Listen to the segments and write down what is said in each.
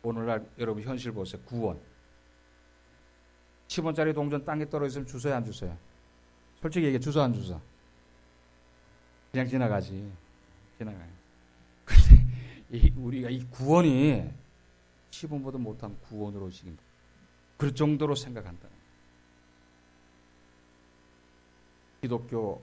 오늘날 여러분 현실 보세요. 구원. 10원짜리 동전 땅에 떨어졌으면 주워야 안 주워요? 솔직히 얘기해, 주워 안 주워? 그냥 지나가지. 지나가요. 근데 우리가 이 구원이 10원보다 못한 구원으로 지금 그럴 정도로 생각한다. 기독교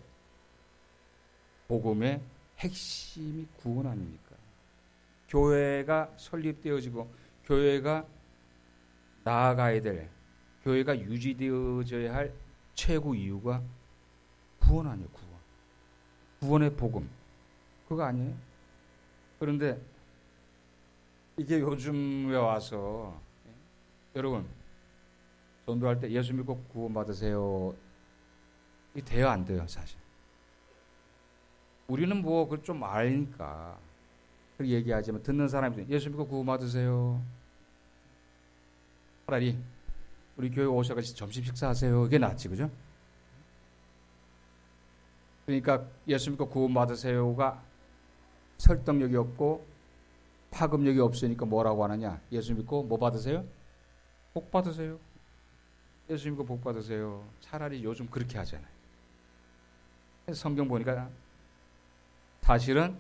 복음의 핵심이 구원 아닙니까? 교회가 설립되어지고 교회가 나아가야 될, 교회가 유지되어져야 할 최고 이유가 구원 아니에요. 구원. 구원의 복음. 그거 아니에요? 그런데 이게 요즘에 와서 여러분 전도할 때 예수 믿고 구원 받으세요. 이게 돼요, 안 돼요, 사실? 우리는 뭐 그걸 좀 알니까 그렇게 얘기하지만 듣는 사람이 예수 믿고 구원 받으세요. 차라리 우리 교회 오셔가지고 점심 식사하세요. 이게 낫지, 그죠? 그러니까 예수 믿고 구원 받으세요가 설득력이 없고 파급력이 없으니까 뭐라고 하느냐? 예수 믿고 뭐 받으세요? 복 받으세요. 예수 믿고 복 받으세요. 차라리 요즘 그렇게 하잖아요. 성경 보니까 사실은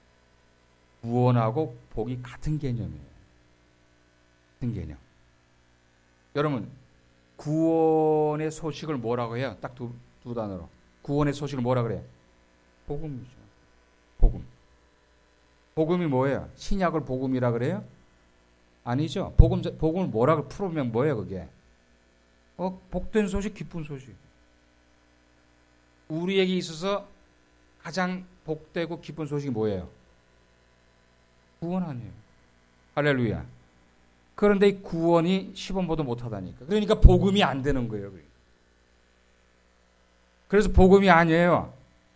구원하고 복이 같은 개념이에요. 같은 개념. 여러분, 구원의 소식을 뭐라고 해요? 딱 두 단어로. 구원의 소식을 뭐라 그래요? 복음이죠. 복음. 복음이 뭐예요? 신약을 복음이라 그래요? 아니죠. 복음을 뭐라고 풀으면 뭐예요, 그게? 복된 소식, 기쁜 소식. 우리에게 있어서 가장 복되고 기쁜 소식이 뭐예요? 구원 아니에요. 할렐루야. 그런데 이 구원이 10원보다 못하다니까. 그러니까 복음이 안 되는 거예요. 그래서 복음이 아니에요.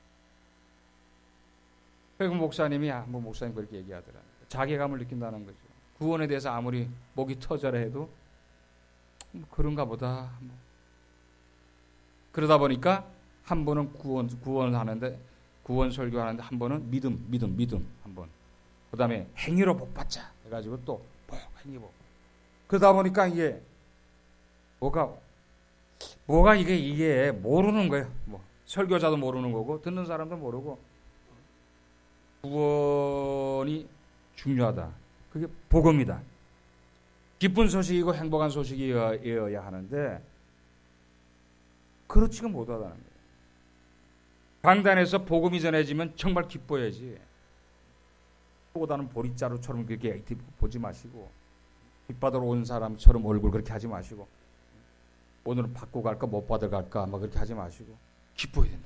그리고 목사님이 뭐 목사님 그렇게 얘기하더라고요. 자괴감을 느낀다는 거죠. 구원에 대해서 아무리 목이 터져라 해도 뭐 그런가 보다. 뭐. 그러다 보니까 한 번은 구원을 하는데 구원 설교하는데 한 번은 믿음 한 번. 그다음에 행위로 복 받자 해가지고 또 행위 복. 그러다 보니까 이게 뭐가 이게 모르는 거예요. 뭐 설교자도 모르는 거고 듣는 사람도 모르고 구원이 중요하다. 그게 복음이다. 기쁜 소식이고 행복한 소식이어야 하는데 그렇지가 못하다는 거예요. 강단에서 복음이 전해지면 정말 기뻐야지. 보다는 보리자루처럼 그렇게 보지 마시고 빚받으러 온 사람처럼 얼굴 그렇게 하지 마시고 오늘은 받고 갈까 못 받아 갈까 막 그렇게 하지 마시고 기뻐야 된다.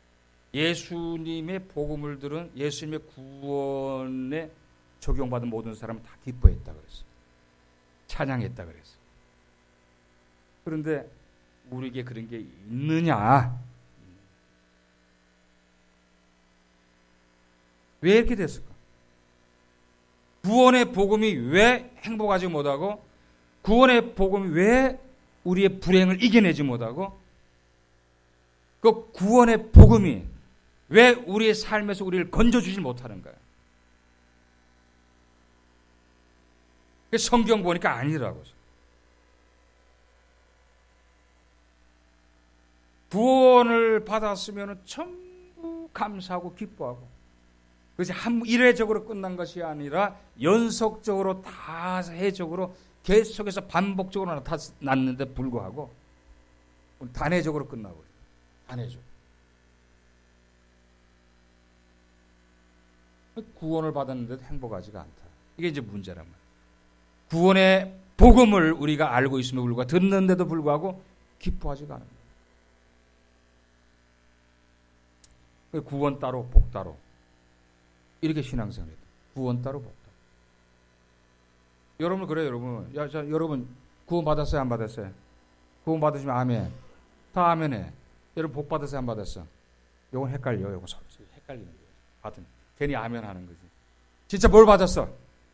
예수님의 복음을 들은 예수님의 구원에 적용받은 모든 사람은 다 기뻐했다 그랬어. 찬양했다 그랬어. 그런데 우리에게 그런 게 있느냐? 왜 이렇게 됐을까? 구원의 복음이 왜 행복하지 못하고 구원의 복음이 왜 우리의 불행을 이겨내지 못하고 그 구원의 복음이 왜 우리의 삶에서 우리를 건져주지 못하는가요? 성경 보니까 아니라고. 구원을 받았으면 전부 감사하고 기뻐하고 그것이 일회적으로 끝난 것이 아니라 연속적으로 다해적으로 계속해서 반복적으로 나타났는데 불구하고 단회적으로 끝나고 단회적. 구원을 받았는데도 행복하지가 않다. 이게 이제 문제란 말이에요. 구원의 복음을 우리가 알고 있음에도 불구하고 듣는데도 불구하고 기뻐하지가 않은 거예요. 구원 따로 복 따로 이렇게 신앙생활 해요. 구원 따로 복 따로. 여러분 그래요, 여러분. 여러분 구원 받았어요, 안 받았어요? 구원 받으시면 아멘. 다 아멘해. 여러분 복 받았어요, 안 받았어? 요건 헷갈려. 요거 헷갈리는 거예요. 받은 괜히 아멘 하는 거지. 진짜 뭘 받았어?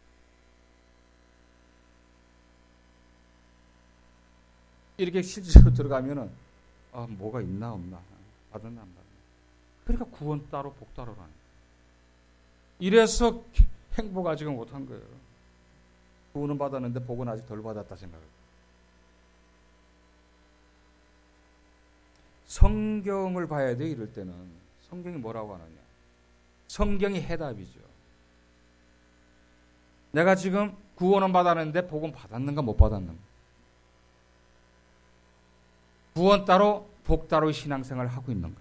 이렇게 실제로 들어가면은 뭐가 있나 없나 받았나 안 받았나. 그러니까 구원 따로 복 따로라는 거예요. 이래서 행복하지가 못한 거예요. 구원은 받았는데 복은 아직 덜 받았다 생각해요. 성경을 봐야 돼. 이럴 때는 성경이 뭐라고 하느냐. 성경이 해답이죠. 내가 지금 구원은 받았는데 복은 받았는가 못 받았는가. 구원 따로 복 따로 신앙생활을 하고 있는가.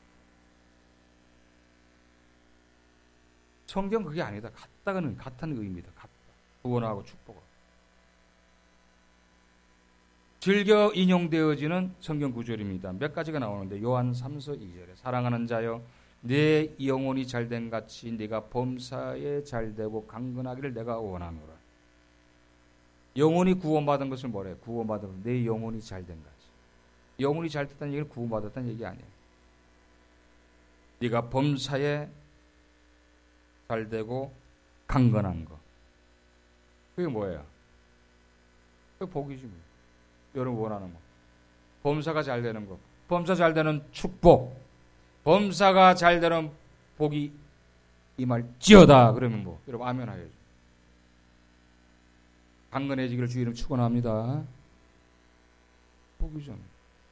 성경 그게 아니다. 같은 의미다. 같다. 구원하고 축복하고. 즐겨 인용되어지는 성경 구절입니다. 몇 가지가 나오는데 요한 3서 2절에 사랑하는 자여 내 영혼이 잘된 같이 네가 범사에 잘되고 강건하기를 내가 원하노라. 영혼이 구원받은 것을 뭐래? 구원받은 내 영혼이 잘된 같이. 영혼이 잘됐다는 얘기는 구원받았다는 얘기 아니에요. 네가 범사에 잘되고 강건한 거. 그게 뭐예요? 그게 복이지 뭐. 여러분 원하는 거. 범사가 잘 되는 거. 범사 잘 되는 축복. 범사가 잘 되는 복이 임할지어다. 그러면 뭐 여러분 아멘 하여야죠. 강건해지기를 주 이름 축원합니다. 복이죠.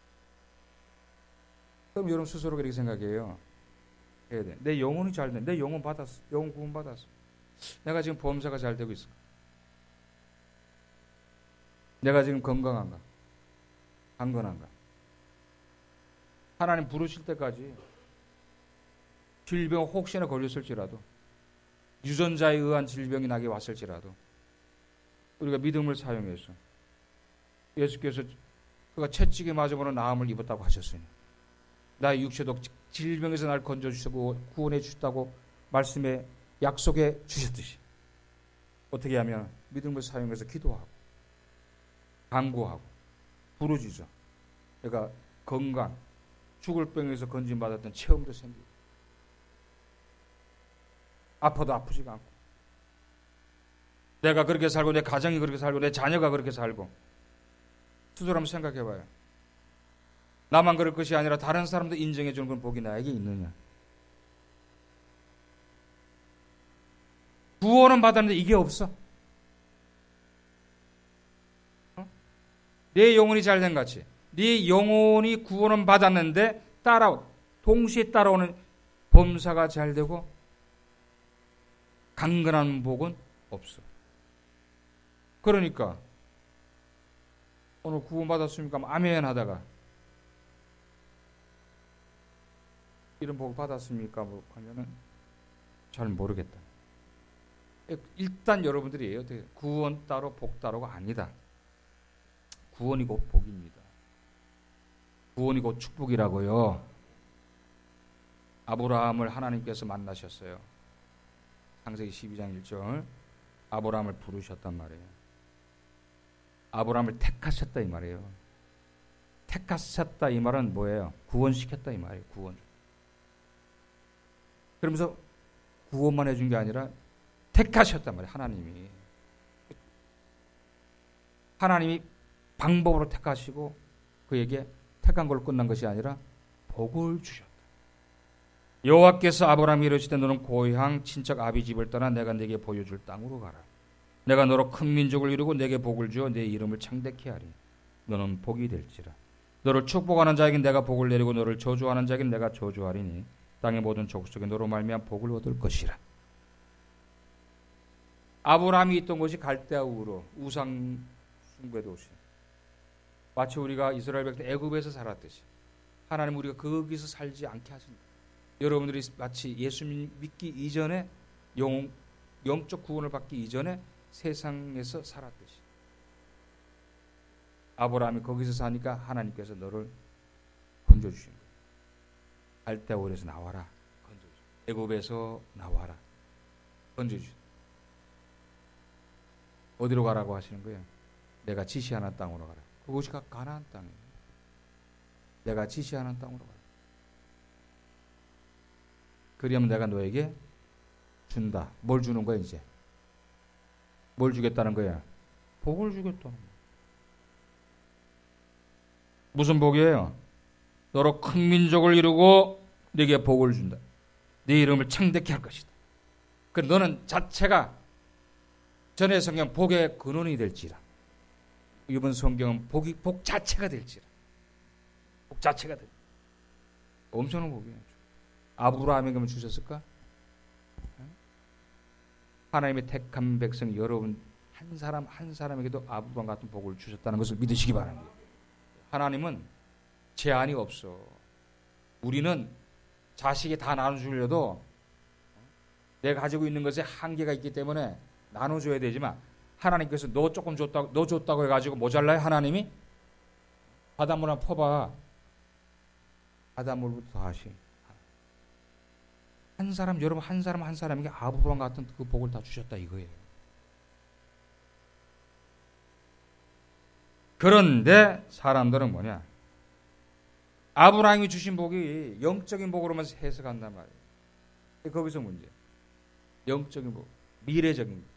그럼 여러분 스스로 그렇게 생각해요. 해야 돼. 내 영혼이 잘 돼. 내 영혼 받았어. 영혼 구원 받았어. 내가 지금 범사가 잘 되고 있어. 내가 지금 건강한가? 강건한가? 하나님 부르실 때까지 질병 혹시나 걸렸을지라도 유전자에 의한 질병이 나게 왔을지라도 우리가 믿음을 사용해서 예수께서 그가 채찍에 맞으므로 나음을 입었다고 하셨으니 나의 육체도 질병에서 날 건져주시고 구원해 주셨다고 말씀에 약속해 주셨듯이 어떻게 하면 믿음을 사용해서 기도하고 간구하고 부르짖어 그러니까 건강 죽을 병에서 건진받았던 체험도 생기고 아파도 아프지가 않고 내가 그렇게 살고 내 가정이 그렇게 살고 내 자녀가 그렇게 살고 스스로 한번 생각해봐요. 나만 그럴 것이 아니라 다른 사람도 인정해 주는 건 복이 나에게 있느냐. 구원은 받았는데 이게 없어. 내 영혼이 잘된 같이 네 영혼이 구원은 받았는데 동시에 따라오는 범사가 잘 되고 강건한 복은 없어. 그러니까 오늘 구원 받았습니까? 아멘 하다가 이런 복 받았습니까? 뭐 하면은 잘 모르겠다. 일단 여러분들이 어떻게 구원 따로 복 따로가 아니다. 구원이 곧 복입니다. 구원이 곧 축복이라고요. 아브라함을 하나님께서 만나셨어요. 창세기 12장 1절 아브라함을 부르셨단 말이에요. 아브라함을 택하셨다 이 말이에요. 택하셨다 이 말은 뭐예요? 구원시켰다 이 말이에요. 구원. 그러면서 구원만 해준 게 아니라 택하셨단 말이에요. 하나님이 방법으로 택하시고 그에게 택한 걸로 끝난 것이 아니라 복을 주셨다. 여호와께서 아브라함이 이르시되 너는 고향 친척 아비 집을 떠나 내가 네게 보여줄 땅으로 가라. 내가 너로 큰 민족을 이루고 내게 복을 주어 내 이름을 창대케 하리. 너는 복이 될지라. 너를 축복하는 자에게 내가 복을 내리고 너를 저주하는 자에게 내가 저주하리니 땅의 모든 족속 속에 너로 말미암아 복을 얻을 것이라. 아브라함이 있던 곳이 갈대아 우르 우상 숭배 도시. 마치 우리가 이스라엘 백성 애굽에서 살았듯이 하나님 우리가 거기서 살지 않게 하신다. 여러분들이 마치 예수 믿기 이전에 영적 구원을 받기 이전에 세상에서 살았듯이 아브라함이 거기서 사니까 하나님께서 너를 건져주신 거예요. 갈대아 우르에서 나와라. 건져주신 애굽에서 나와라. 건져주신 어디로 가라고 하시는 거예요? 내가 지시하는 땅으로 가라. 그곳이 가나안 땅이에요. 내가 지시하는 땅으로 가라. 그리하면 내가 너에게 준다. 뭘 주는 거야 이제? 뭘 주겠다는 거야? 복을 주겠다는 거야. 무슨 복이에요? 너로 큰 민족을 이루고 네게 복을 준다. 네 이름을 창대케 할 것이다. 그 너는 자체가 전의 성경 복의 근원이 될지라. 이번 성경은 복 자체가 될지라. 복 자체가 될. 엄청난 복이에요. 아브라함에게만 주셨을까? 하나님의 택한 백성 여러분 한 사람 한 사람에게도 아브라함 같은 복을 주셨다는 것을 믿으시기 바랍니다. 하나님은 제한이 없어. 우리는 자식이 다 나눠주려도 내가 가지고 있는 것에 한계가 있기 때문에 나눠줘야 되지만 하나님께서 너 조금 줬다고 너 줬다고 해가지고 모자라요? 하나님이 바닷물 한번 퍼봐. 바닷물부터 다시 한 사람 여러분 한 사람 한 사람에게 아브라함 같은 그 복을 다 주셨다 이거예요. 그런데 사람들은 뭐냐? 아브라함이 주신 복이 영적인 복으로만 해석한단 말이에요. 거기서 문제. 영적인 복, 미래적인 복.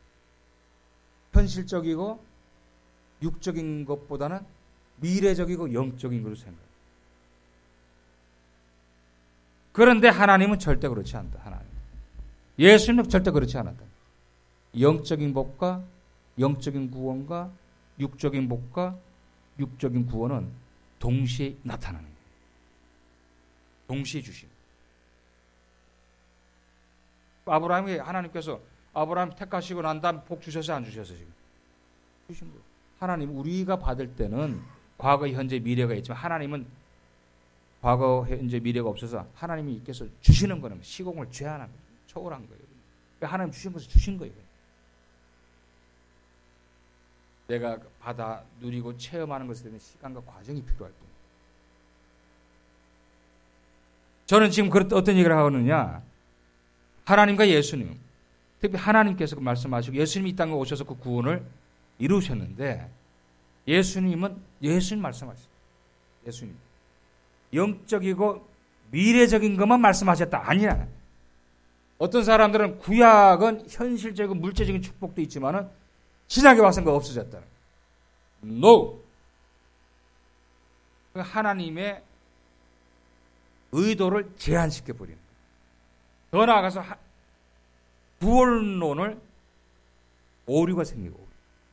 현실적이고 육적인 것보다는 미래적이고 영적인 것으로 생각해요. 그런데 하나님은 절대 그렇지 않다. 하나님. 예수님은 절대 그렇지 않았다. 영적인 복과 영적인 구원과 육적인 복과 육적인 구원은 동시에 나타나는 거예요. 동시에 주심. 아브라함이 하나님께서 아브라함 택하시고 난 다음 복 주셔서 안 주셔서 지금 주신 거예요. 하나님 우리가 받을 때는 과거, 현재, 미래가 있지만 하나님은 과거, 현재, 미래가 없어서 하나님이 이께서 주시는 거는 시공을 제한한 거예요. 초월한 거예요. 하나님 주신 것을 주신 거예요. 내가 받아 누리고 체험하는 것에 대한 시간과 과정이 필요할 뿐. 저는 지금 어떤 얘기를 하느냐? 하나님과 예수님, 특히 하나님께서 말씀하시고 예수님이 이 땅에 오셔서 그 구원을 이루셨는데 예수님은 예수님 말씀하셨어요. 예수님. 영적이고 미래적인 것만 말씀하셨다. 아니야. 어떤 사람들은 구약은 현실적이고 물질적인 축복도 있지만은 신약에 와서는 그거 없어졌다. No. 하나님의 의도를 제한시켜 버리는 거예요. 더 나아가서 구원론을 오류가 생기고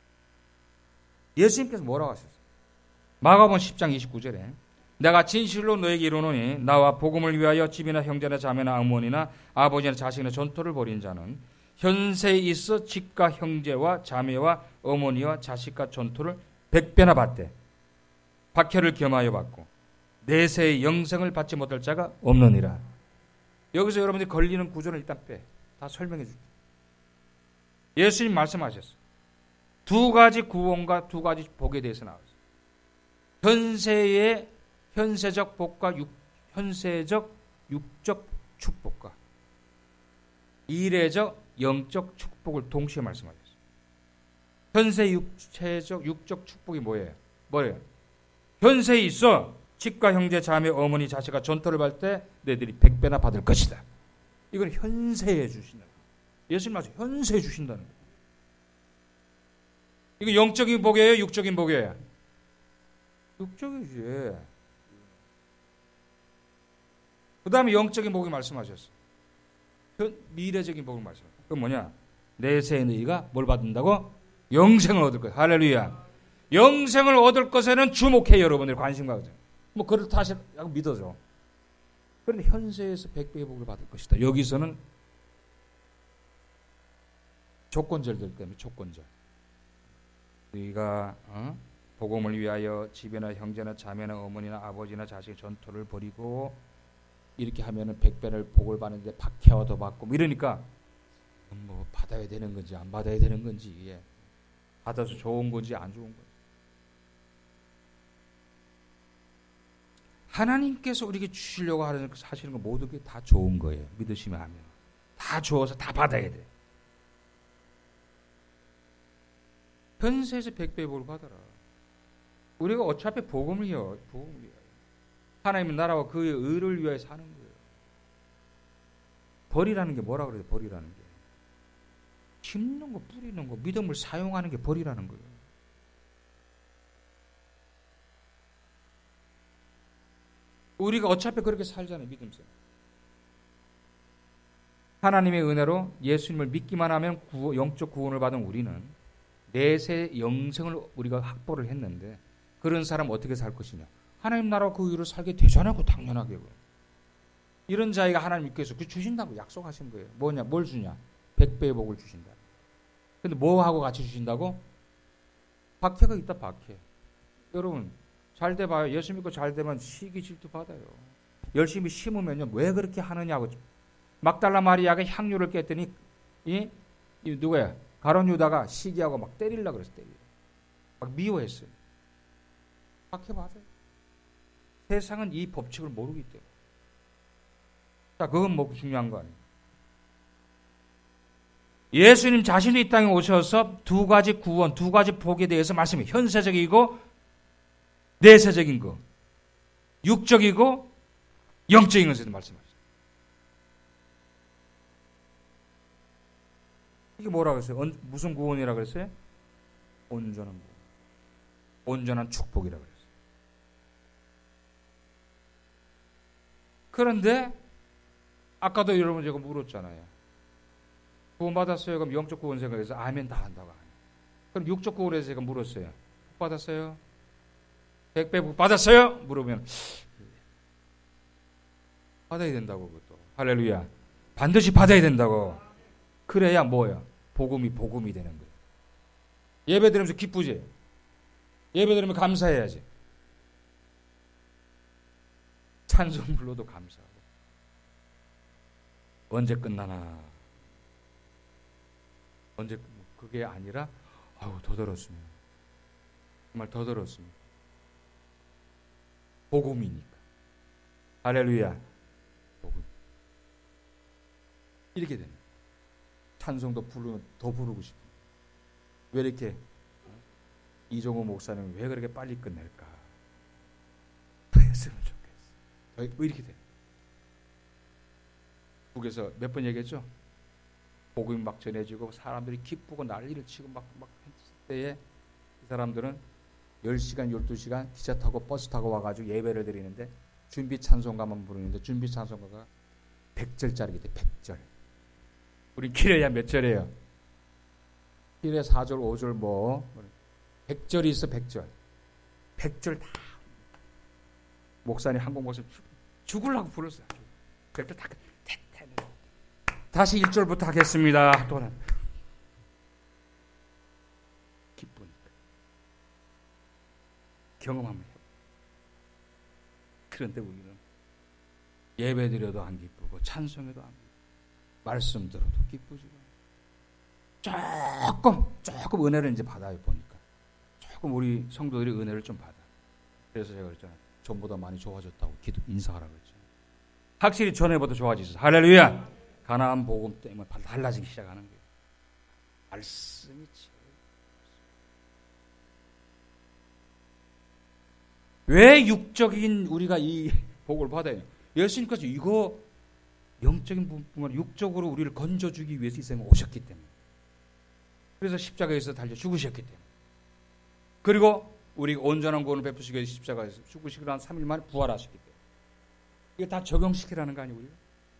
예수님께서 뭐라고 하셨어요? 마가복음 10장 29절에 내가 진실로 너에게 이르노니 나와 복음을 위하여 집이나 형제나 자매나 어머니나 아버지나 자식이나 전토를 벌인 자는 현세에 있어 집과 형제와 자매와 어머니와 자식과 전토를 100배나 받되 박해를 겸하여 받고 내세의 영생을 받지 못할 자가 없느니라. 여기서 여러분들이 걸리는 구조를 일단 다 설명해 줄게요. 예수님 말씀하셨어요. 두 가지 구원과 두 가지 복에 대해서 나왔어요. 현세적 복과 현세적 육적 축복과 미래적 영적 축복을 동시에 말씀하셨어요. 현세 육적 축복이 뭐예요? 현세에 있어 집과 형제, 자매, 어머니, 자식과 전토를 받을 때 너희들이 100배나 받을 것이다. 이건 현세에 주신다. 예수님 말씀 현세에 주신다는 거예요. 이거 영적인 복이에요? 육적인 복이에요? 육적이지. 그 다음에 영적인 복이 말씀하셨어요. 미래적인 복을 말씀하셨어요. 그건 뭐냐? 내세에 너희가 뭘 받는다고? 영생을 얻을 거예요. 할렐루야. 영생을 얻을 것에는 주목해요. 여러분들 관심 가져요. 뭐 그렇다 하시고 믿어줘. 그런데 현세에서 100배의 복을 받을 것이다. 여기서는 조건절들 때문에 조건절. 너희가 복음을 위하여 집이나 형제나 자매나 어머니나 아버지나 자식의 전토를 벌이고 이렇게 하면은 100배를 복을 받는데 박해와도 받고 이러니까 뭐 받아야 되는 건지 안 받아야 되는 건지 이게 받아서 좋은 건지 안 좋은 건지. 하나님께서 우리에게 주시려고 하시는 거 모두 다 좋은 거예요. 믿으시면 하면 다 주어서 다 받아야 돼. 현세에서 100배의 복을 받아라. 우리가 어차피 복음을 위하여 하나님의 나라와 그의 의를 위하여 사는 거예요. 벌이라는 게 뭐라 그래요? 벌이라는 게 심는 거, 뿌리는 거, 믿음을 사용하는 게 벌이라는 거예요. 우리가 어차피 그렇게 살잖아요. 믿음생. 하나님의 은혜로 예수님을 믿기만 하면 영적 구원을 받은 우리는 내세 영생을 우리가 확보를 했는데 그런 사람 어떻게 살 것이냐? 하나님 나라 그 위로 살게 되잖아요. 당연하게. 이런 자에게 하나님께서 그 주신다고 약속하신 거예요. 뭐냐? 뭘 주냐? 100배의 복을 주신다. 근데 뭐하고 같이 주신다고? 박해가 있다. 박해. 여러분 잘 돼 봐요. 예수 믿고 잘 되면 시기 질투 받아요. 열심히 심으면요. 왜 그렇게 하느냐고. 막달라 마리아가 향유를 깼더니 이 누구야? 가룟 유다가 시기하고 막 때리려고 그랬어. 막 미워했어요. 박해 받아요. 세상은 이 법칙을 모르기 때문에. 자, 그건 뭐 중요한 거 아니에요. 예수님 자신이 이 땅에 오셔서 두 가지 구원, 두 가지 복에 대해서 말씀해요. 현세적이고 내세적인 거, 육적이고 영적인 것에 대해서 말씀하셨어요. 이게 뭐라 그랬어요? 무슨 구원이라 그랬어요? 온전한 구원, 온전한 축복이라 그랬어요. 그런데 아까도 여러분 제가 물었잖아요. 구원 받았어요? 그럼 영적 구원 생각해서 아멘 다 한다고. 그럼 육적 구원에서 제가 물었어요. 복 받았어요? 100배 복 받았어요? 물으면 받아야 된다고. 그것도 할렐루야. 반드시 받아야 된다고. 그래야 뭐야? 복음이 되는 거예요. 예배 드리면서 기쁘지? 예배 드리면 감사해야지. 찬송 불러도 감사하고. 언제 끝나나? 언제 그게 아니라 아우 더 들었습니다. 정말 더 들었습니다. 복음이니까. 할렐루야. 복음. 이렇게 되는. 찬송도 부르면 더 부르고 싶어. 왜 이렇게 이종호 목사는 왜 그렇게 빨리 끝낼까? 더 했으면 좋겠어. 왜 이렇게 돼? 북에서 몇 번 얘기했죠? 복음이 막 전해지고 사람들이 기쁘고 난리를 치고 막 했을 때에 이 사람들은 10시간, 12시간 기차 타고 버스 타고 와가지고 예배를 드리는데 준비 찬송가만 부르는데 준비 찬송가가 100절짜리기 때 100절. 우리 길에야 몇 절이에요? 길에 4절, 5절 뭐 100절이 있어. 100절. 100절 다 목사님 한국 목사님 죽으려고 불렀어요. 100절 다 다시 1절부터 하겠습니다. 또는 기쁘니까 경험합니다. 그런데 우리는 예배드려도 안 기쁘고 찬송해도 안 기쁘고 말씀 들어도 기쁘지가 조금 은혜를 이제 받아요. 보니까 조금 우리 성도들이 은혜를 좀 받아. 그래서 제가 그랬잖아요. 전보다 많이 좋아졌다고 인사하라고 했죠. 확실히 전에보다 좋아지셨어요. 할렐루야. 가나안 복음 때문에 달라지기 시작하는 거예요. 말씀이 왜 육적인 우리가 이 복을 받아요? 예수님께서 이거 영적인 부분만 육적으로 우리를 건져주기 위해서 이 세상에 오셨기 때문에. 그래서 십자가에서 달려 죽으셨기 때문에. 그리고 우리 온전한 구원을 베푸시기 위해서 십자가에서 죽으시고 난 3일 만에 부활하셨기 때문에. 이게 다 적용시키라는 거 아니에요? 우리가?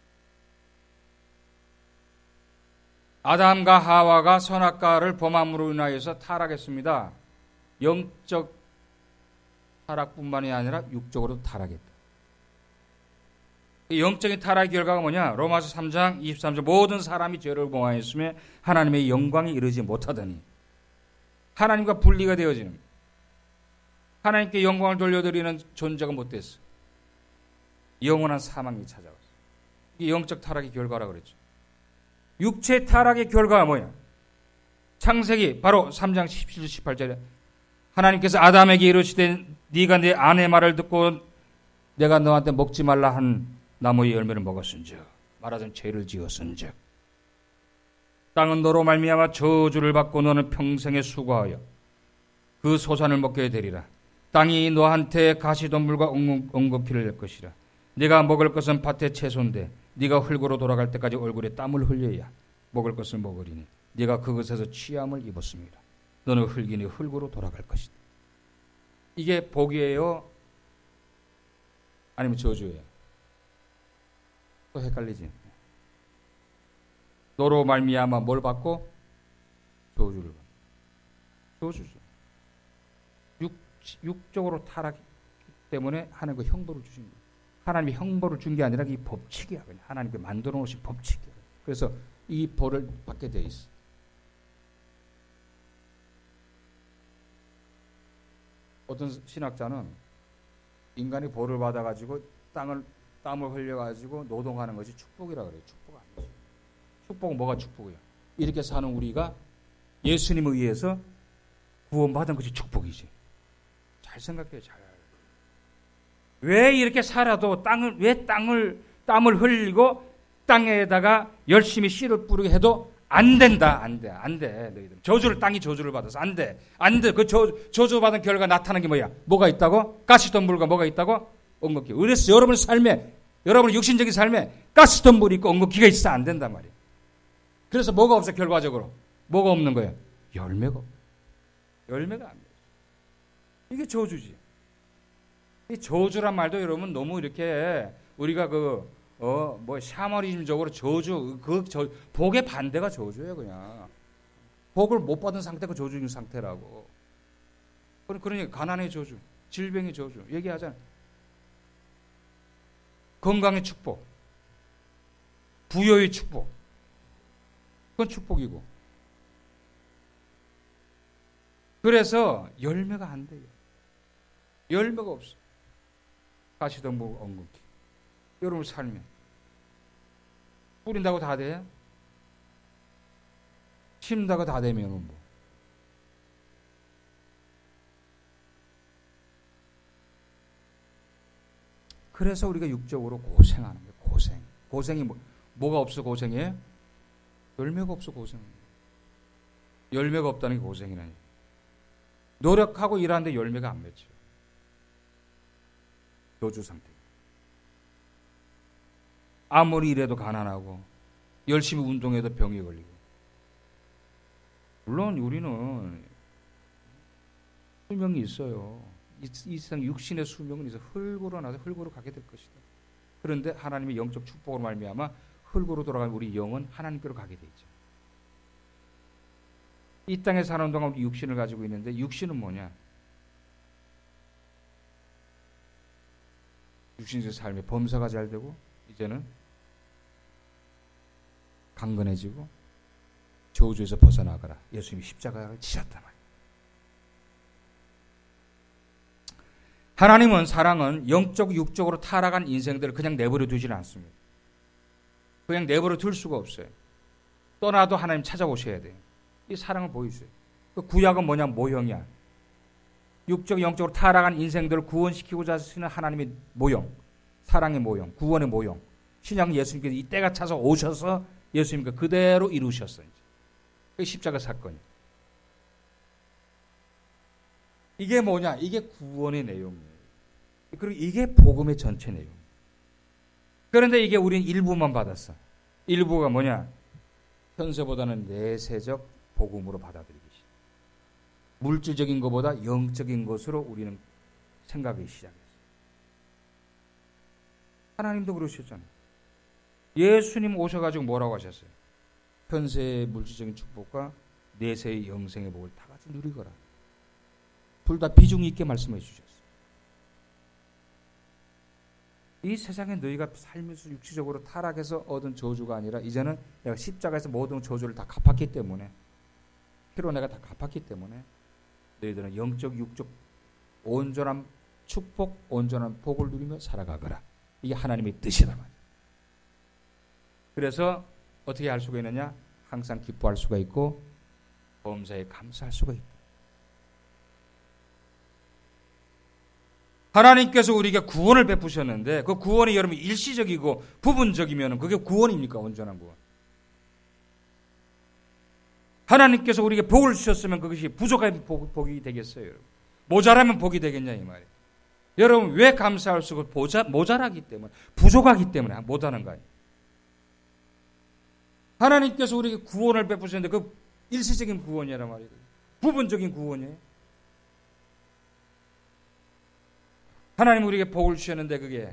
아담과 하와가 선악과를 범함으로 인하여서 타락했습니다. 영적 타락뿐만이 아니라 육적으로도 타락했다. 이 영적인 타락의 결과가 뭐냐? 로마서 3장 23절 모든 사람이 죄를 범하였으며 하나님의 영광에 이르지 못하더니 하나님과 분리가 되어지는 하나님께 영광을 돌려드리는 존재가 못 됐어. 영원한 사망이 찾아왔어. 이게 영적 타락의 결과라고 그랬죠. 육체 타락의 결과가 뭐야? 창세기 바로 3장 17절 18절에 하나님께서 아담에게 이르시되 네가 내 아내 말을 듣고 내가 너한테 먹지 말라 한 나무의 열매를 먹었은즉 말하자면 죄를 지었은즉 땅은 너로 말미암아 저주를 받고 너는 평생에 수고하여 그 소산을 먹게 되리라. 땅이 너한테 가시덤불과 엉겅퀴를 낼 것이라. 네가 먹을 것은 밭의 채소인데 네가 흙으로 돌아갈 때까지 얼굴에 땀을 흘려야 먹을 것을 먹으리니 네가 그것에서 취함을 입었습니다. 너는 흙이니 흙으로 돌아갈 것이다. 이게 복이에요? 아니면 저주예요? 또 헷갈리지? 너로 말미암아 뭘 받고? 저주를 받고. 저주죠. 육적으로 타락했기 때문에 하나님 그 형벌을 주신 거예요. 하나님이 형벌을 준 게 아니라 이 법칙이야. 그냥 하나님께 만들어 놓으신 법칙이야. 그래서 이 벌을 받게 돼 있어. 어떤 신학자는 인간이 벌을 받아가지고 땀을 흘려가지고 노동하는 것이 축복이라 그래요. 축복 아니지. 축복은 뭐가 축복이야? 이렇게 사는 우리가 예수님에 의해서 구원받은 것이 축복이지. 잘 생각해요. 잘. 왜 이렇게 살아도 땀을 흘리고 땅에다가 열심히 씨를 뿌리게 해도 안 된다. 안 돼. 너희들. 땅이 저주를 받아서 안 돼. 그 저주받은 결과 나타나는 게 뭐야? 뭐가 있다고? 가시덤불과 뭐가 있다고? 엉겅퀴. 그래서 여러분 삶에, 여러분 육신적인 삶에 가시덤불이 있고 엉겅퀴가 있어 안 된단 말이에요. 그래서 뭐가 없어 결과적으로? 뭐가 없는 거예요? 열매가 안 돼요. 이게 저주지. 이 저주란 말도 여러분 너무 이렇게 우리가 샤머니즘적으로 복의 반대가 저주예요, 그냥. 복을 못 받은 상태가 저주인 상태라고. 그러니까 가난의 저주, 질병의 저주 얘기하잖아요. 건강의 축복, 부여의 축복, 그건 축복이고. 그래서 열매가 안 돼요. 열매가 없어. 가시덤불 엉겅퀴. 여러분 삶에 뿌린다고 다 돼? 심다고 다 되면 뭐. 그래서 우리가 육적으로 고생하는 거예요. 고생이 뭐가 없어 고생해? 열매가 없어 고생해. 열매가 없다는 게 고생이라니. 노력하고 일하는데 열매가 안 맺혀. 저주 상태. 아무리 일해도 가난하고 열심히 운동해도 병이 걸리고. 물론 우리는 수명이 있어요. 이 세상 육신의 수명은 이제 흙으로 나서 흙으로 가게 될 것이다. 그런데 하나님의 영적 축복으로 말미암아 흙으로 돌아간 우리 영은 하나님께로 가게 돼 있죠. 이 땅에 사는 동안 우리 육신을 가지고 있는데 육신은 뭐냐? 육신의 삶에 범사가 잘 되고 이제는 강건해지고 저주에서 벗어나거라. 예수님이 십자가를 지셨단 말이에요. 하나님은 사랑은 영적 육적으로 타락한 인생들을 그냥 내버려 두지는 않습니다. 그냥 내버려 둘 수가 없어요. 떠나도 하나님 찾아오셔야 돼요. 이 사랑을 보여주세요. 그 구약은 뭐냐? 모형이야. 육적 영적으로 타락한 인생들을 구원시키고자 하시는 하나님의 모형, 사랑의 모형, 구원의 모형. 신약 예수님께서 이 때가 차서 오셔서 예수님께 그대로 이루셨어요. 그게 십자가 사건이에요. 이게 뭐냐? 이게 구원의 내용이에요. 그리고 이게 복음의 전체 내용. 그런데 이게 우리는 일부만 받았어. 일부가 뭐냐? 현세보다는 내세적 복음으로 받아들이기 시작. 물질적인 것보다 영적인 것으로 우리는 생각하기 시작했어요. 하나님도 그러셨잖아요. 예수님 오셔가지고 뭐라고 하셨어요? 현세의 물질적인 축복과 내세의 영생의 복을 다 같이 누리거라. 둘 다 비중 있게 말씀해 주셨어요. 이 세상에 너희가 살면서 육체적으로 타락해서 얻은 저주가 아니라 이제는 내가 십자가에서 모든 저주를 다 갚았기 때문에 피로 내가 다 갚았기 때문에 너희들은 영적 육적 온전한 축복 온전한 복을 누리며 살아가거라. 이게 하나님의 뜻이다 말이에요. 그래서 어떻게 할 수가 있느냐? 항상 기뻐할 수가 있고 범사에 감사할 수가 있다. 하나님께서 우리에게 구원을 베푸셨는데 그 구원이 여러분 일시적이고 부분적이면 그게 구원입니까? 온전한 구원. 하나님께서 우리에게 복을 주셨으면 그것이 부족하면 복이 되겠어요? 여러분? 모자라면 복이 되겠냐 이 말이에요. 여러분 왜 감사할 수가 모자라기 때문에 부족하기 때문에 못하는 거예요. 하나님께서 우리에게 구원을 베푸셨는데 그 일시적인 구원이란 말이에요. 부분적인 구원이에요. 하나님 우리에게 복을 주셨는데 그게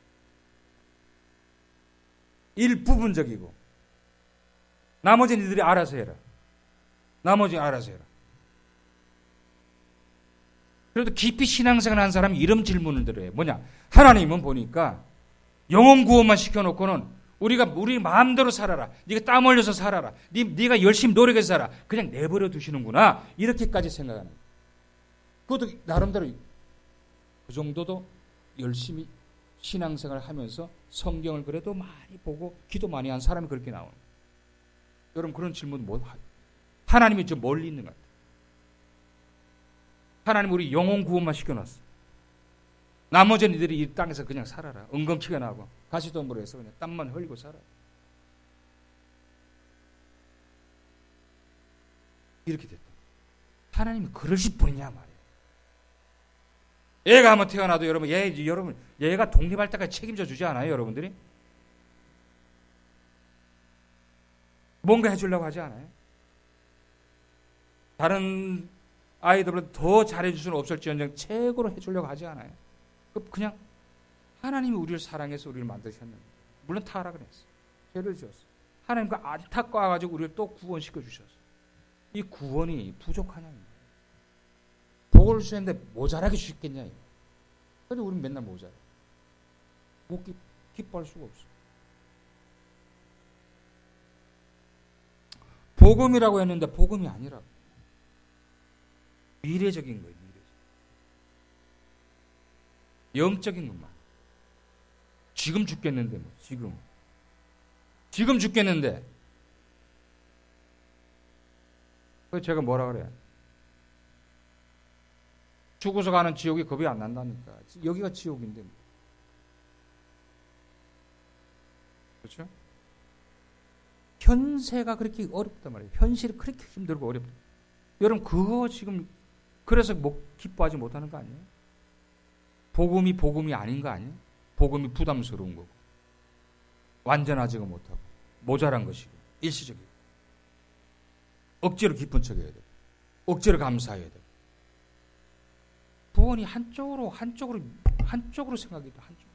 일부분적이고 나머지는 니들이 알아서 해라. 나머지는 알아서 해라. 그래도 깊이 신앙생활 하는 사람이 이런 질문을 들어요. 뭐냐? 하나님은 보니까 영혼 구원만 시켜놓고는 우리가 우리 마음대로 살아라. 네가 땀 흘려서 살아라. 네가 열심히 노력해서 살아. 그냥 내버려 두시는구나. 이렇게까지 생각하는 거예요. 그것도 나름대로 그 정도도 열심히 신앙생활 하면서 성경을 그래도 많이 보고 기도 많이 한 사람이 그렇게 나오는 거예요. 여러분 그런 질문 뭐 하나님이 좀 멀리 있는 것 같아요. 하나님 우리 영혼 구원만 시켜놨어. 나머지는 이들이 이 땅에서 그냥 살아라. 은검치가 나고 가시덤불에서 그냥 땀만 흘리고 살아. 이렇게 됐다. 하나님이 그러실 분이냐 말이에요. 애가 한번 태어나도 여러분 얘가 독립할 때까지 책임져 주지 않아요, 여러분들이? 뭔가 해주려고 하지 않아요? 다른 아이들보다 더 잘해줄 수는 없을지언정 최고로 해주려고 하지 않아요? 그냥 하나님이 우리를 사랑해서 우리를 만드셨는데, 물론 타락을 했어요. 죄를 지었어요. 하나님과 안타까워가지고 우리를 또 구원시켜 주셨어요. 이 구원이 부족하냐? 복을 주셨는데 모자라게 주셨겠냐? 그래서 우리는 맨날 모자라. 못 기뻐할 수가 없어. 복음이라고 했는데 복음이 아니라고. 미래적인 거예요. 영적인 것만. 지금 죽겠는데 뭐 지금 죽겠는데. 그래서 제가 뭐라 그래요? 죽어서 가는 지옥이 겁이 안 난다니까. 여기가 지옥인데 뭐. 그렇죠? 현세가 그렇게 어렵단 말이에요. 현실이 그렇게 힘들고 어렵다. 여러분 그거 지금 그래서 기뻐하지 못하는 거 아니에요? 복음이 아닌 거 아니에요? 복음이 부담스러운 거고 완전하지가 못하고 모자란 것이고 일시적이고 억지로 기쁜 척해야 되고 억지로 감사해야 되고 구원이 한쪽으로 생각이 돼. 한쪽으로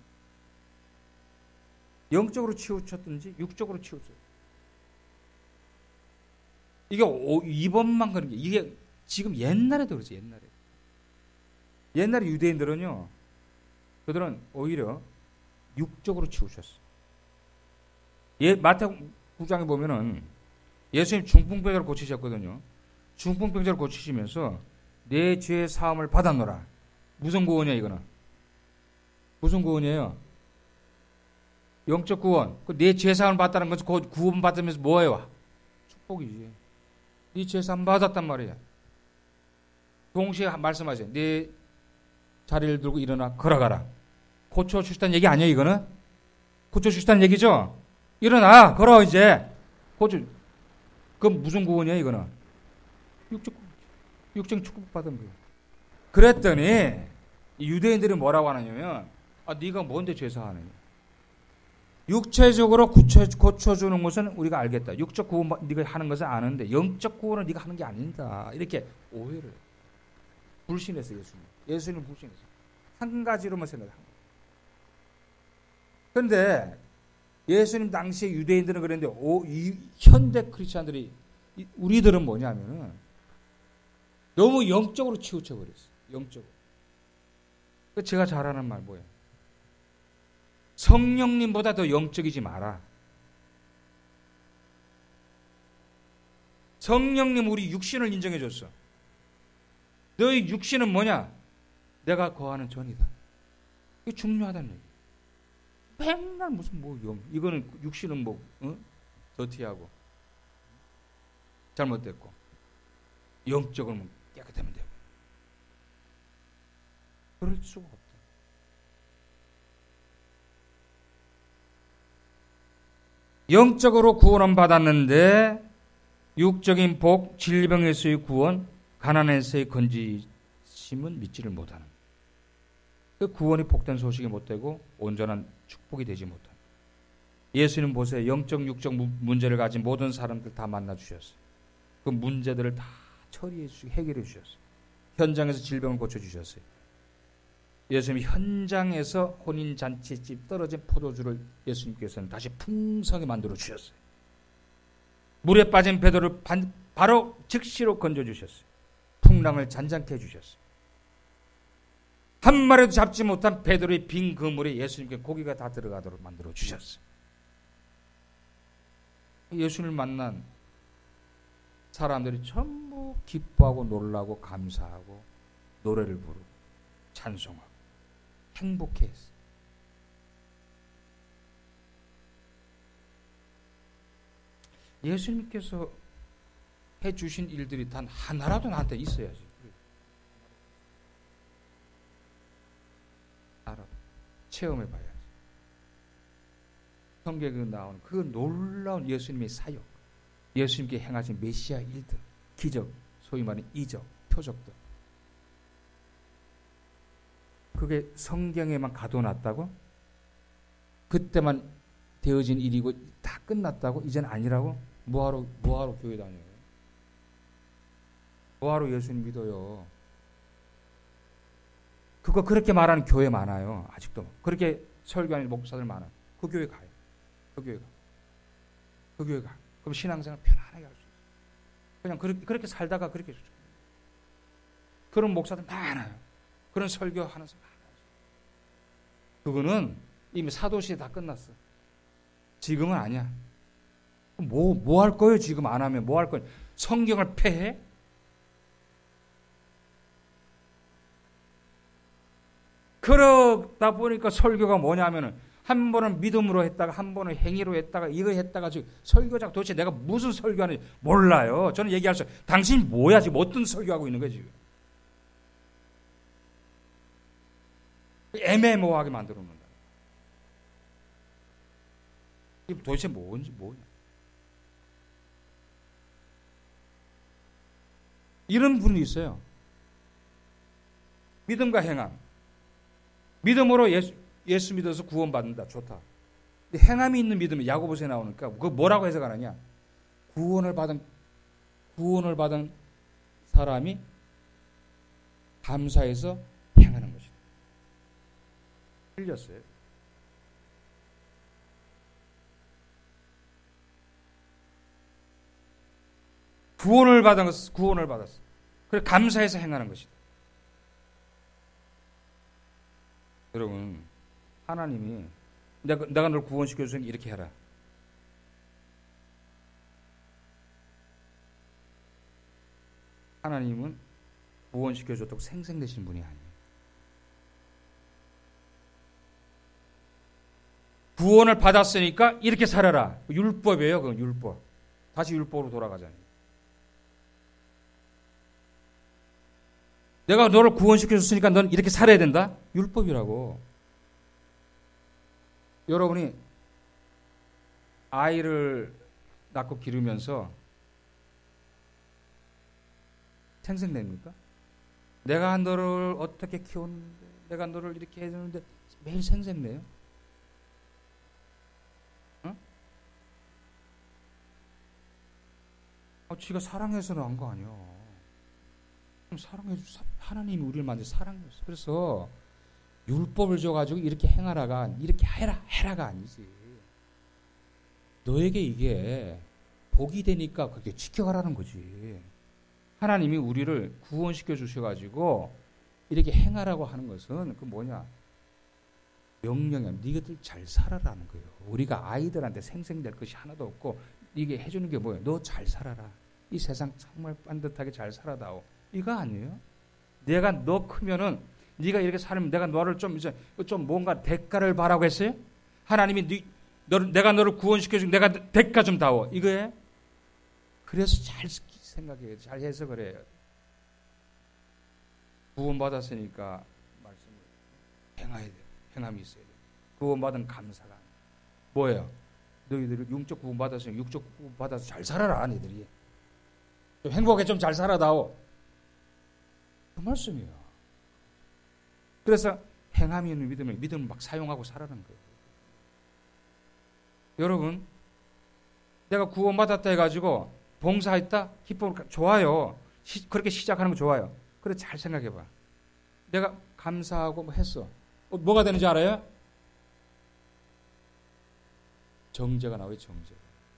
영적으로 치우쳤든지 육적으로 치우쳤. 이게 2번만 그런 게 이게 지금 옛날에도 그렇지. 옛날에 유대인들은요. 그들은 오히려 육적으로 치우쳤어. 마태복음 9장에 보면은 예수님 중풍병자를 고치셨거든요. 중풍병자를 고치시면서 내 죄의 사함을 받았노라. 무슨 구원이야 이거는? 무슨 구원이에요? 영적 구원. 내 죄 사함을 받다는 것은 그 구원 받으면서 뭐예요? 축복이지. 네 죄 사함 받았단 말이야. 동시에 말씀하세요. 네 자리를 들고 일어나 걸어가라. 고쳐주시다는 얘기 아니에요, 이거는? 고쳐주시다는 얘기죠? 일어나, 걸어, 이제. 그건 무슨 구원이야, 이거는? 육적 축복 받은 거예요. 그랬더니, 유대인들이 뭐라고 하느냐면, 네가 뭔데 죄사하느냐. 육체적으로 고쳐주는 것은 우리가 알겠다. 육적 구원 네가 하는 것은 아는데, 영적 구원은 네가 하는 게 아니다. 이렇게 오해를. 불신했어요, 예수님 불신했어요. 한 가지로만 생각합니다. 그런데 예수님 당시에 유대인들은 그랬는데 현대 크리스찬들이 우리들은 뭐냐면은 너무 영적으로 치우쳐 버렸어요. 영적으로. 제가 잘하는 말 뭐예요? 성령님보다 더 영적이지 마라. 성령님 우리 육신을 인정해 줬어. 너희 육신은 뭐냐? 내가 거하는 전이다. 이게 중요하다는 얘기. 맨날 무슨 이거는 육신은 더티하고 잘못됐고 영적으로는 깨끗하면 되고 그럴 수가 없다. 영적으로 구원은 받았는데 육적인 복, 질병에서의 구원, 가난에서의 건지심은 믿지를 못하는. 그 구원이 복된 소식이 못되고 온전한 축복이 되지 못한. 예수님 보세요. 영적, 육적 문제를 가진 모든 사람들 다 만나주셨어요. 그 문제들을 다 처리해 주시고 해결해 주셨어요. 현장에서 질병을 고쳐주셨어요. 예수님이 현장에서 혼인잔치집 떨어진 포도주를 예수님께서는 다시 풍성하게 만들어 주셨어요. 물에 빠진 베드로를 바로 즉시로 건져주셨어요. 풍랑을 잔잔케 해주셨어요. 한 마리도 잡지 못한 베드로의 빈 그물에 예수님께 고기가 다 들어가도록 만들어 주셨어요. 예수님을 만난 사람들이 전부 기뻐하고 놀라고 감사하고 노래를 부르고 찬송하고 행복해했어요. 예수님께서 해주신 일들이 단 하나라도 나한테 있어야지. 알아. 체험해봐야지. 성경에 나오는 그 놀라운 예수님의 사역, 예수님께 행하신 메시아 일들, 기적, 소위 말하는 이적, 표적들. 그게 성경에만 가둬놨다고? 그때만 되어진 일이고 다 끝났다고? 이젠 아니라고? 뭐하러 교회 다녀요? 뭐하러 예수님 믿어요? 그거 그렇게 말하는 교회 많아요. 아직도. 그렇게 설교하는 목사들 많아요. 그 교회 가요. 그 교회 가. 그럼 신앙생활 편안하게 할 수 있어요. 그냥 그렇게 살다가 그렇게 그런 목사들 많아요. 그런 설교하는 사람 많아요. 그거는 이미 사도시대 다 끝났어. 지금은 아니야. 뭐 할 거예요? 지금 안 하면 뭐 할 거예요? 성경을 폐해? 그러다 보니까 설교가 뭐냐면은 한 번은 믿음으로 했다가 한 번은 행위로 했다가 이거 했다가 지금 설교자가 도대체 내가 무슨 설교하는지 몰라요. 저는 얘기할 수 없어요. 당신이 뭐야? 지금 어떤 설교하고 있는 거야 지금? 애매모호하게 만들어 놓는다. 이게 도대체 뭐냐? 이런 분이 있어요. 믿음과 행함. 믿음으로 예수 믿어서 구원받는다. 좋다. 근데 행함이 있는 믿음이 야고보서에 나오니까 그거 뭐라고 해석하느냐? 구원을 받은 사람이 감사해서 행하는 것이다. 틀렸어요. 구원을 받았어. 그래 감사해서 행하는 것이다. 여러분, 하나님이 내가 널 구원시켜주니 이렇게 해라. 하나님은 구원시켜줬다고 생색내신 분이 아니에요. 구원을 받았으니까 이렇게 살아라. 율법이에요. 그건 율법. 다시 율법으로 돌아가잖아요. 내가 너를 구원시켜줬으니까 넌 이렇게 살아야 된다? 율법이라고. 여러분이 아이를 낳고 기르면서 생색냅니까? 내가 너를 어떻게 키웠는데, 내가 너를 이렇게 해주는데 매일 생색내요? 지가 사랑해서는 한 거 아니야. 하나님이 우리를 만져 사랑했어. 그래서 율법을 줘가지고 이렇게 행하라가, 이렇게 해라가 아니지. 너에게 이게 복이 되니까 그렇게 지켜가라는 거지. 하나님이 우리를 구원시켜 주셔가지고 이렇게 행하라고 하는 것은 그 뭐냐? 명령이야. 네가들 잘 살아라는 거예요. 우리가 아이들한테 생생될 것이 하나도 없고 이게 해주는 게 뭐예요? 너 잘 살아라. 이 세상 정말 반듯하게 잘 살아다오. 이거 아니에요? 내가 너 크면은 네가 이렇게 살면 내가 너를 좀 뭔가 대가를 바라고 했어요? 하나님이 내가 너를 구원시켜주고 내가 대가 좀 다오. 이거예요? 그래서 잘 생각해요. 잘 해석을 해요. 구원받았으니까 말씀을 행해야 돼요. 행함이 있어야 돼요. 구원받은 감사가 뭐예요? 너희들이 영적 구원받았으니까 육적 구원받아서 잘 살아라. 너희들이 좀 행복하게 좀 잘 살아다오. 그 말씀이에요. 그래서 행함이 있는 믿음을 막 사용하고 살아가는 거예요. 여러분, 내가 구원받았다 해가지고 봉사했다? 기쁨 좋아요. 그렇게 시작하는 거 좋아요. 그래 잘 생각해봐. 내가 감사하고 뭐 했어. 뭐가 되는지 알아요? 정죄가 나와요. 정죄.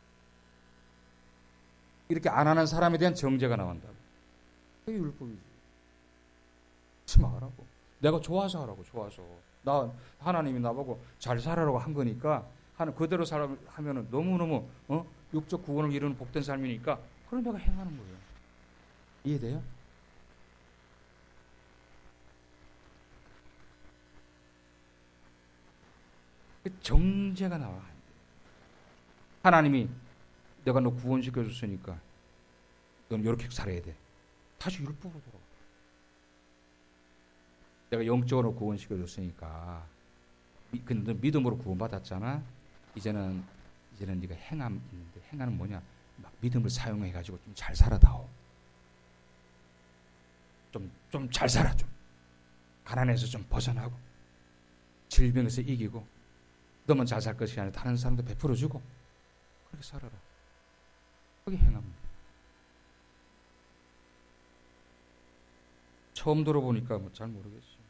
이렇게 안 하는 사람에 대한 정죄가 나온다고. 그게 율법이지. 하지 말라고. 내가 좋아서 하라고, 좋아서. 나 하나님이 나보고 잘 살아라고 한 거니까 하는 그대로 하면은 너무너무 육적 구원을 이루는 복된 삶이니까 그런 내가 행하는 거예요. 이해돼요? 정죄가 나와. 하나님이 내가 너 구원시켜줬으니까 넌 이렇게 살아야 돼. 다시 율법으로 돌아가. 내가 영적으로 구원시켜줬으니까 근데 믿음으로 구원받았잖아. 이제는 네가 행함 있는데 행함은 뭐냐? 막 믿음을 사용해가지고 좀 잘 살아다오. 좀 잘 살아. 좀 가난해서 좀 벗어나고 질병에서 이기고 너만 잘 살 것이 아니라 다른 사람도 베풀어주고 그렇게 살아라. 그게 행함입니다. 처음 들어보니까 잘 모르겠어요.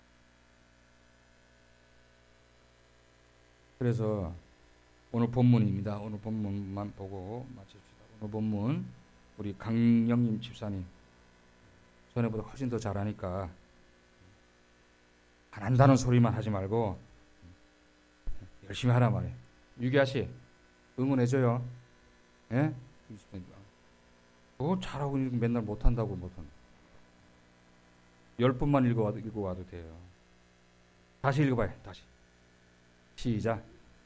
그래서 오늘 본문입니다. 오늘 본문만 보고 마칩시다. 오늘 본문 우리 강영임 집사님 전에보다 훨씬 더 잘하니까 안 한다는 소리만 하지 말고 열심히 하란 말이에요. 유기아 씨 응원해줘요. 예? 잘하고 맨날 못한다고 못한다. 10번만 읽어와도 돼요. 다시 읽어봐요. 다시. 시작.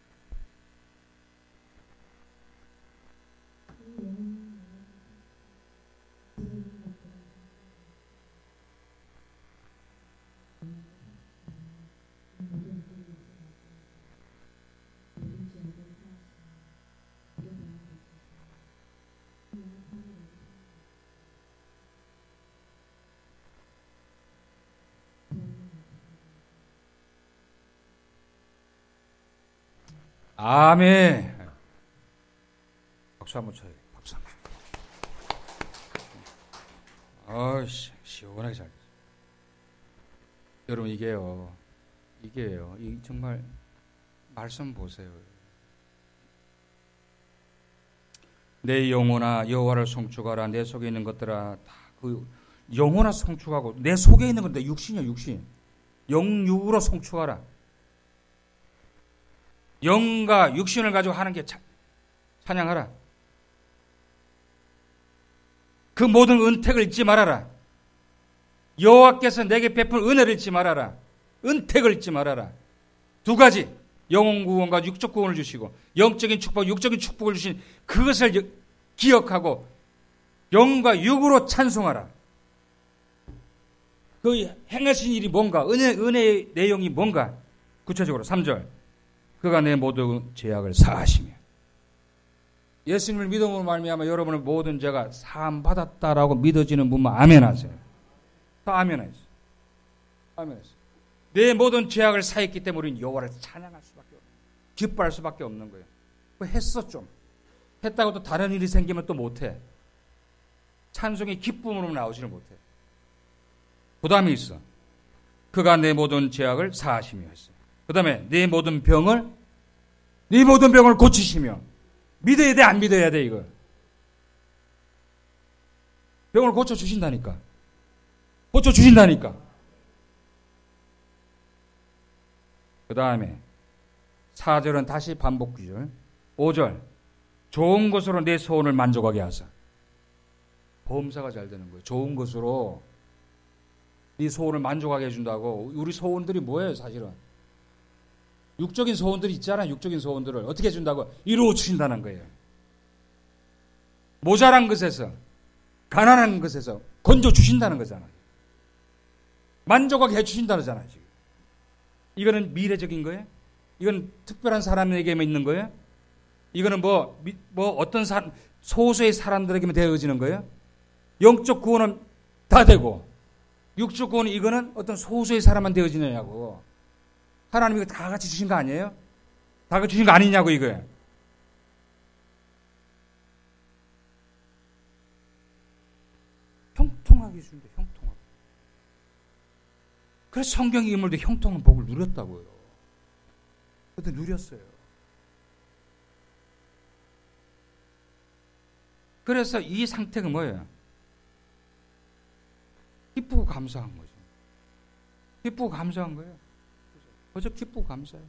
아멘. 박수 한번 쳐요. 박수 한번. 시원하게 잘. 여러분 이게요. 이 정말 말씀 보세요. 내 영혼아 여호와를 송축하라. 내 속에 있는 것들아 다 그 영혼아 송축하고 내 속에 있는 건데 육신이야 육신. 영육으로 송축하라. 영과 육신을 가지고 하는 게 찬양하라. 그 모든 은택을 잊지 말아라. 여호와께서 내게 베푼 은혜를 잊지 말아라. 은택을 잊지 말아라. 두 가지 영혼 구원과 육적 구원을 주시고 영적인 축복, 육적인 축복을 주신 그것을 기억하고 영과 육으로 찬송하라. 그 행하신 일이 뭔가 은혜의 내용이 뭔가 구체적으로 3절 그가 내 모든 죄악을 사하시며 예수님을 믿음으로 말미암아 여러분의 모든 죄가 사함 받았다라고 믿어지는 분만 아멘하세요. 다 아멘하세요. 아멘하세요. 내 모든 죄악을 사했기 때문에 우리는 여호와를 찬양할 수밖에 없는 기뻐할 수밖에 없는 거예요. 그 했어 좀 했다고 또 다른 일이 생기면 또 못해. 찬송이 기쁨으로 나오지를 못해. 그 다음에 있어. 그가 내 모든 죄악을 사하시며 했어요. 그 다음에 네 모든 병을 고치시며 믿어야 돼 안 믿어야 돼 이거. 병을 고쳐주신다니까. 그 다음에 4절은 다시 반복 구절. 5절 좋은 것으로 내 소원을 만족하게 하사. 범사가 잘 되는 거예요. 좋은 것으로 네 소원을 만족하게 해준다고. 우리 소원들이 뭐예요 사실은. 육적인 소원들이 있잖아. 육적인 소원들을 어떻게 해준다고? 이루어 주신다는 거예요. 모자란 것에서 가난한 것에서 건져 주신다는 거잖아요. 만족하게 해주신다는 거잖아요. 지금. 이거는 미래적인 거예요? 이건 특별한 사람에게만 있는 거예요? 이거는 뭐 어떤 소수의 사람들에게만 되어지는 거예요? 영적 구원은 다 되고 육적 구원은 이거는 어떤 소수의 사람만 되어지느냐고. 하나님이 이거 다 같이 주신 거 아니에요? 다 같이 주신 거 아니냐고 이거예요. 형통하게 주는데 형통하게. 그래서 성경의 인물도 형통한 복을 누렸다고요. 그때 누렸어요. 그래서 이 상태가 뭐예요? 기쁘고 감사한 거죠. 기쁘고 감사한 거예요. 그저 기쁘고 감사해요.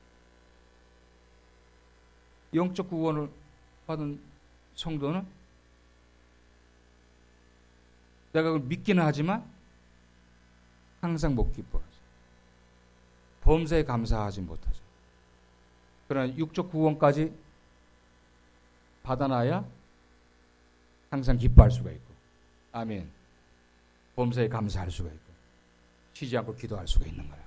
영적 구원을 받은 성도는 내가 그걸 믿기는 하지만 항상 못 기뻐하죠. 범사에 감사하지 못하죠. 그러나 육적 구원까지 받아놔야 항상 기뻐할 수가 있고, 아멘. 범사에 감사할 수가 있고, 쉬지 않고 기도할 수가 있는 거라고.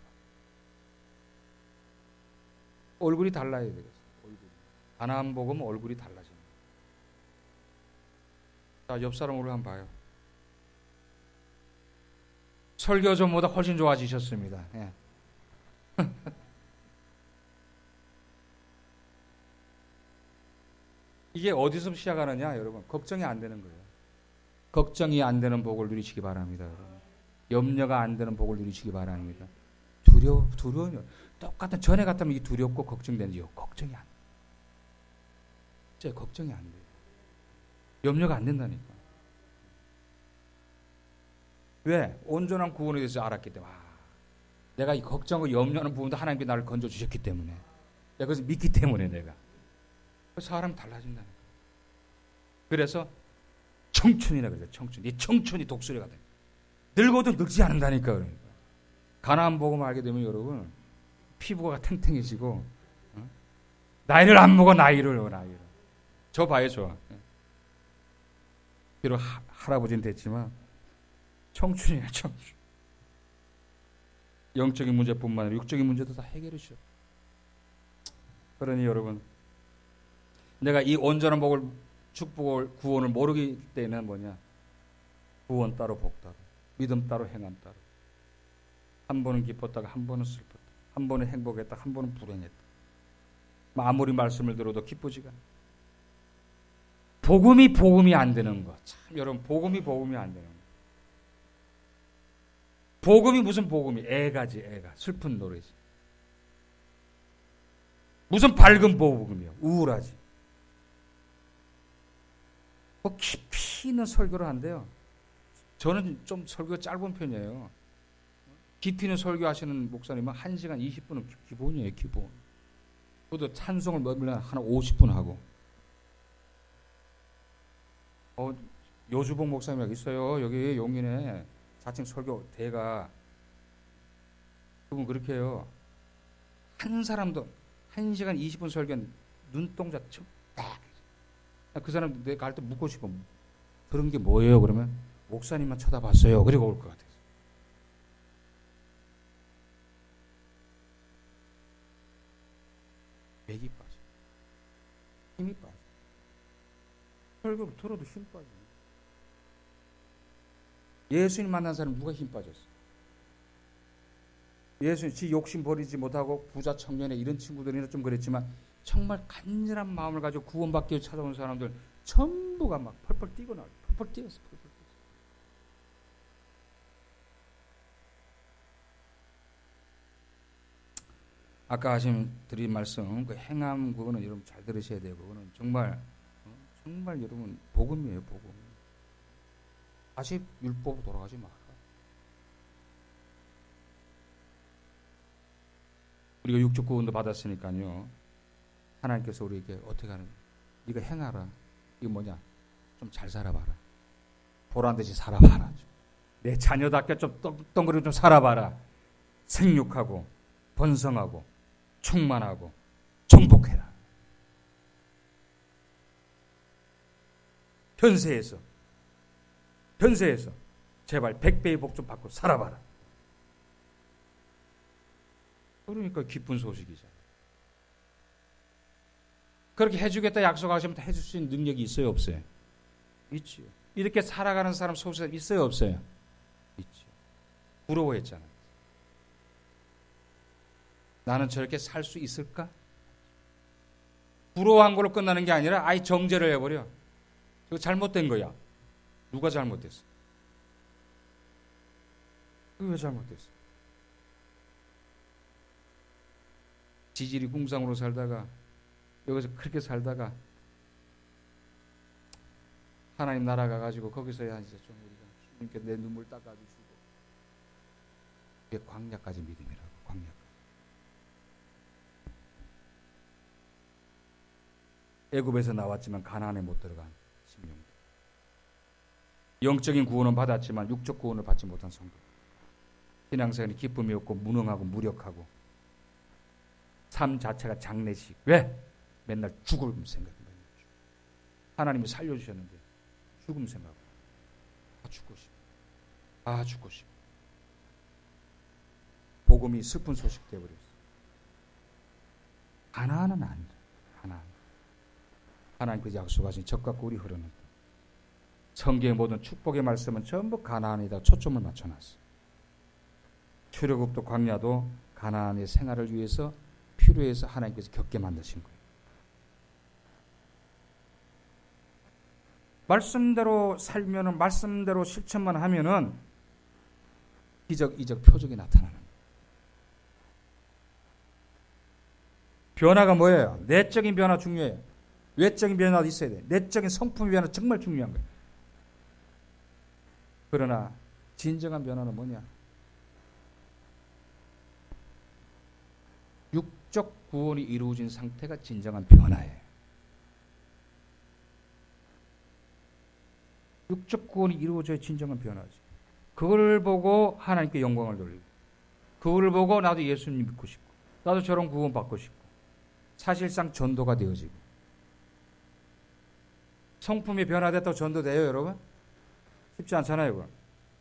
얼굴이 달라야 되겠어요. 가나안 복음 얼굴이 달라집니다. 자, 옆 사람으로 한번 봐요. 설교 전보다 훨씬 좋아지셨습니다. 예. 이게 어디서 시작하느냐, 여러분? 걱정이 안 되는 거예요. 걱정이 안 되는 복을 누리시기 바랍니다, 여러분. 염려가 안 되는 복을 누리시기 바랍니다. 두려워요. 똑같은 전에 같으면 이게 두렵고 걱정되는지요. 걱정이 안 돼요. 진짜 걱정이 안 돼요. 염려가 안 된다니까. 왜? 온전한 구원에 대해서 알았기 때문에. 내가 이 걱정과 염려하는 부분도 하나님께 나를 건져주셨기 때문에. 내가 그것을 믿기 때문에 내가. 사람이 달라진다니까. 그래서 청춘이라 그래요. 청춘. 이 청춘이 독수리가 돼. 늙어도 늙지 않는다니까. 그러니까. 가나안 복음을 알게 되면 여러분 피부가 탱탱해지고 나이를 안 먹어 나이를. 저 봐요 저. 비록 할아버지는 됐지만 청춘이에요 청춘. 영적인 문제뿐만 아니라 육적인 문제도 다 해결해 주셔. 그러니 여러분 내가 이 온전한 복을 축복을 구원을 모르기 때는 뭐냐, 구원 따로 복 따로 믿음 따로 행함 따로, 한 번은 기뻤다가 한 번은 슬펐다, 한 번은 행복했다 한 번은 불행했다. 아무리 말씀을 들어도 기쁘지가 않아. 복음이 안 되는 거. 참 여러분 복음이 안 되는 거. 복음이 무슨 복음이? 애가지 애가. 슬픈 노래지. 무슨 밝은 복음이요. 우울하지. 뭐 깊이 있는 설교를 한대요. 저는 좀 설교가 짧은 편이에요. 깊이 있는 설교하시는 목사님은 1시간 20분은 기본이에요. 기본. 그것도 찬송을 몇milli한 50분 하고. 요주봉 목사님이 있어요. 여기 용인에 4층 설교 대가. 그분 그렇게 해요. 한 사람도 1시간 20분 설교한 눈동자 딱. 그 사람 내가 갈 때 묻고 싶어. 그런 게 뭐예요? 그러면 목사님만 쳐다봤어요. 그리고 올 것 같아요. 맥이 빠져. 힘이 빠져. 설교를 들어도 힘 빠져. 예수님 만난 사람 누가 힘 빠졌어? 예수님 지 욕심 버리지 못하고 부자 청년의 이런 친구들이나 좀 그랬지만 정말 간절한 마음을 가지고 구원받기 위해 찾아온 사람들 전부가 막 펄펄 뛰고 나와요. 펄펄 뛰었어. 펄펄 뛰었어. 아까 드린 말씀 그 행함 그거는 여러분 잘 들으셔야 돼요. 그거는 정말 여러분 복음이에요. 복음. 다시 율법 돌아가지 마라. 우리가 육적 구원도 받았으니까요. 하나님께서 우리에게 어떻게 하는? 네가 행하라. 이거 뭐냐? 좀 잘 살아봐라. 보란듯이 살아봐라. 내 자녀답게 좀 떵떵거리고 좀 살아봐라. 생육하고 번성하고 충만하고 정복해라. 현세에서 제발 100배의 복 좀 받고 살아봐라. 그러니까 기쁜 소식이잖아요. 그렇게 해주겠다 약속하시면 해줄 수 있는 능력이 있어요, 없어요? 있지요. 이렇게 살아가는 사람 속에 있어요, 없어요? 있지요. 부러워했잖아요. 나는 저렇게 살 수 있을까? 부러워한 걸로 끝나는 게 아니라 아예 정죄를 해버려. 이거 잘못된 거야. 누가 잘못됐어? 왜 잘못됐어? 지질이 궁상으로 살다가 여기서 그렇게 살다가 하나님 나라 가가지고 거기서야 이제 좀 우리가 주님께 내 눈물 닦아주시고 그게 광야까지 믿음이라고. 광야. 애굽에서 나왔지만 가나안에 못 들어간 심령들. 영적인 구원은 받았지만 육적 구원을 받지 못한 성도. 신앙생활이 기쁨이 없고 무능하고 무력하고 삶 자체가 장례식. 왜? 맨날 죽을 생각입니다. 하나님이 살려주셨는데 죽음 생각. 죽고 싶어. 죽고 싶어. 복음이 슬픈 소식 되어버렸어. 가나안은 아니다. 가나안. 하나님께서 약속하신 적과 꿀이 흐르는 성경의 모든 축복의 말씀은 전부 가나안에다 초점을 맞춰놨어. 출애굽도 광야도 가나안의 생활을 위해서 필요해서 하나님께서 겪게 만드신 거예요. 말씀대로 살면은 말씀대로 실천만 하면은 기적, 이적, 표적이 나타나는 거예요. 변화가 뭐예요? 내적인 변화 중요해요. 외적인 변화도 있어야 돼요. 내적인 성품의 변화 정말 중요한 거예요. 그러나 진정한 변화는 뭐냐? 육적 구원이 이루어진 상태가 진정한 변화예요. 육적 구원이 이루어져야 진정한 변화지. 그걸 보고 하나님께 영광을 돌리고, 그걸 보고 나도 예수님 믿고 싶고, 나도 저런 구원 받고 싶고, 사실상 전도가 되어지고. 성품이 변화됐다고 전도돼요, 여러분? 쉽지 않잖아요, 그건.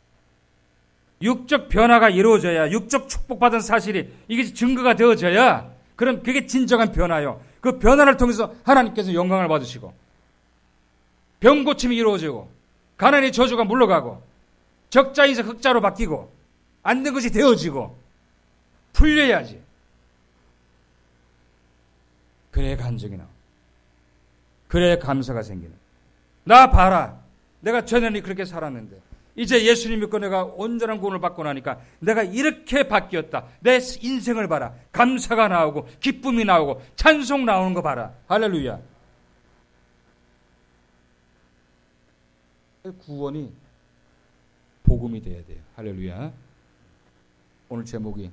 육적 변화가 이루어져야, 육적 축복받은 사실이 이게 증거가 되어져야, 그럼 그게 진정한 변화요. 그 변화를 통해서 하나님께서 영광을 받으시고, 병 고침이 이루어지고, 가난의 저주가 물러가고, 적자에서 흑자로 바뀌고, 안 된 것이 되어지고, 풀려야지. 그래야 간증이 나와. 그래야 감사가 생기는. 나 봐라. 내가 전에는 그렇게 살았는데 이제 예수님 믿고 내가 온전한 구원을 받고 나니까 내가 이렇게 바뀌었다. 내 인생을 봐라. 감사가 나오고 기쁨이 나오고 찬송 나오는 거 봐라. 할렐루야. 구원이 복음이 돼야 돼요. 할렐루야. 오늘 제목이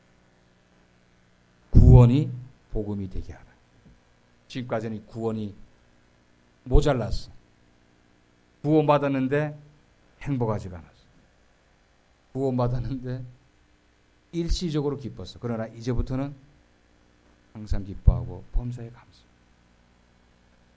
구원이 복음이 되게 하라. 지금까지는 구원이 모자랐어. 구원받았는데 행복하지가 않았어. 구원받았는데 일시적으로 기뻤어. 그러나 이제부터는 항상 기뻐하고 범사에 감사.